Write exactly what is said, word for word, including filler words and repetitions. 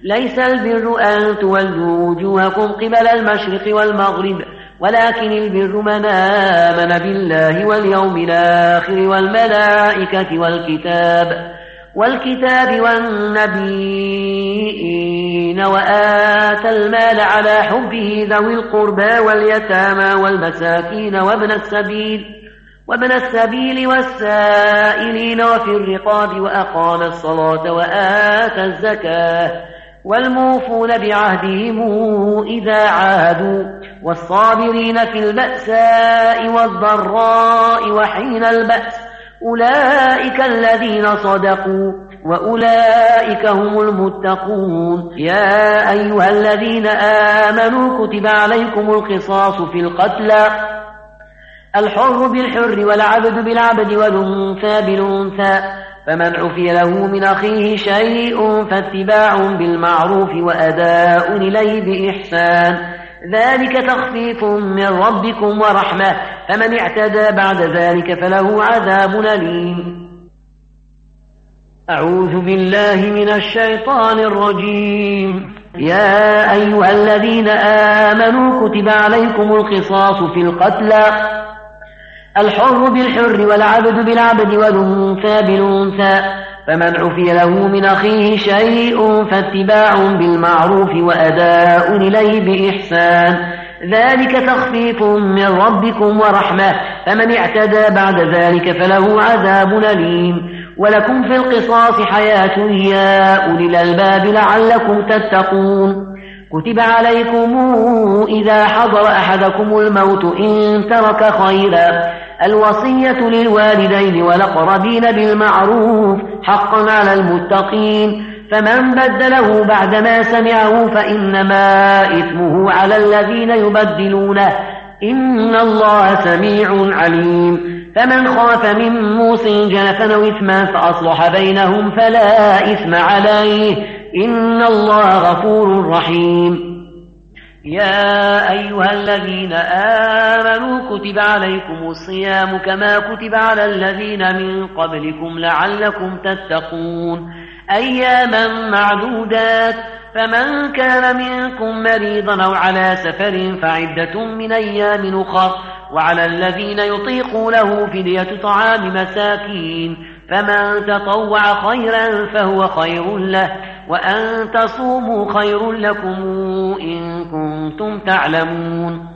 ليس البر أن تولوا وجوهكم قبل المشرق والمغرب ولكن البر من آمن بالله واليوم الآخر والملائكة والكتاب والكتاب والنبيين وآتى المال على حبه ذوي القربى واليتامى والمساكين وابن السبيل وابن السبيل والسائلين وفي الرقاب وأقام الصلاة وآتى الزكاة والموفون بعهدهم إذا عاهدوا والصابرين في البأساء والضراء وحين البأس أولئك الذين صدقوا وأولئك هم المتقون. يا أيها الذين آمنوا كتب عليكم القصاص في القتلى الحر بالحر والعبد بالعبد والأنثى بالأنثى فمن عفي له من أخيه شيء فاتباع بالمعروف وأداء إليه بإحسان ذلك تخفيف من ربكم ورحمة فمن اعتدى بعد ذلك فله عذاب أليم. أعوذ بالله من الشيطان الرجيم. يا أيها الذين آمنوا كتب عليكم القصاص في القتلى الحر بالحر والعبد بالعبد والأنثى بالأنثى فمن عفي له من أخيه شيء فاتباع بالمعروف وأداء إليه بإحسان ذلك تخفيف من ربكم ورحمة فمن اعتدى بعد ذلك فله عذاب أليم. ولكم في القصاص حياة يا أولي الألباب لعلكم تتقون. كتب عليكم إذا حضر أحدكم الموت إن ترك خيرا الوصية للوالدين والأقربين بالمعروف حقا على المتقين فمن بدله بعدما سمعه فإنما إثمه على الذين يبدلونه إن الله سميع عليم. فمن خاف من موص جنفا أو إثما فأصلح بينهم فلا إثم عليه إن الله غفور رحيم. يا أيها الذين آمنوا كتب عليكم الصيام كما كتب على الذين من قبلكم لعلكم تتقون أياما معدودات فمن كان منكم مريضا أو على سفر فعدة من أيام أخر وعلى الذين يطيقونه فدية طعام مساكين فمن تطوع خيرا فهو خير له وأن تصوموا خير لكم إن كنتم تعلمون.